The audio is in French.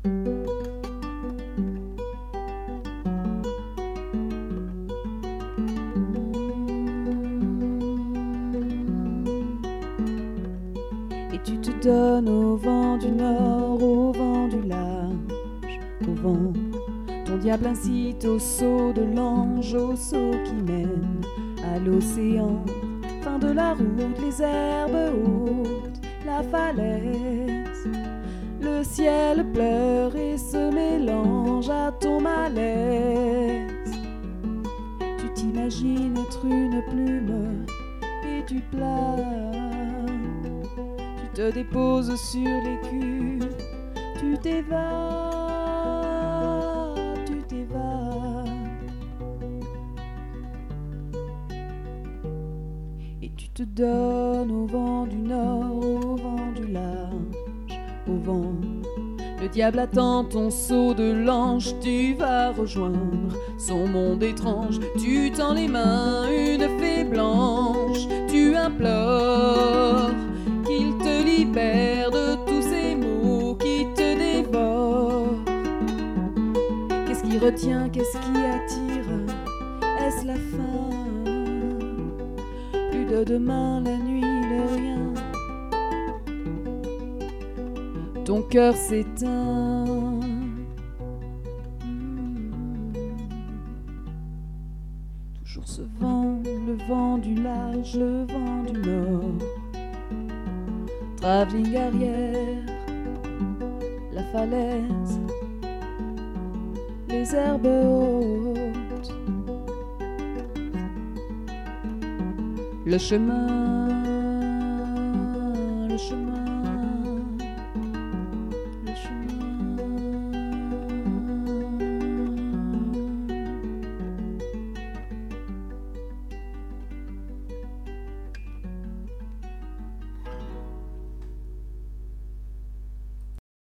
Et tu te donnes au vent du nord, au vent du large, au vent. Ton diable incite au saut de l'ange, au saut qui mène à l'océan. Fin de la route, les herbes hautes, la falaise. Le ciel pleure et se mélange à ton malaise. Tu t'imagines être une plume et tu planes. Tu te déposes sur l'écume, tu t'évades, tu t'évades. Et tu te donnes au vent du nord, au vent du large, au vent. Le diable attend ton saut de l'ange, tu vas rejoindre son monde étrange. Tu tends les mains, une fée blanche, tu implores qu'il te libère de tous ces maux qui te dévorent. Qu'est-ce qui retient, qu'est-ce qui attire? Est-ce la fin? Plus de demain, la nuit, le rien. Ton cœur s'éteint. Toujours ce vent, le vent du large, le vent du nord. Travelling arrière, la falaise, les herbes hautes, le chemin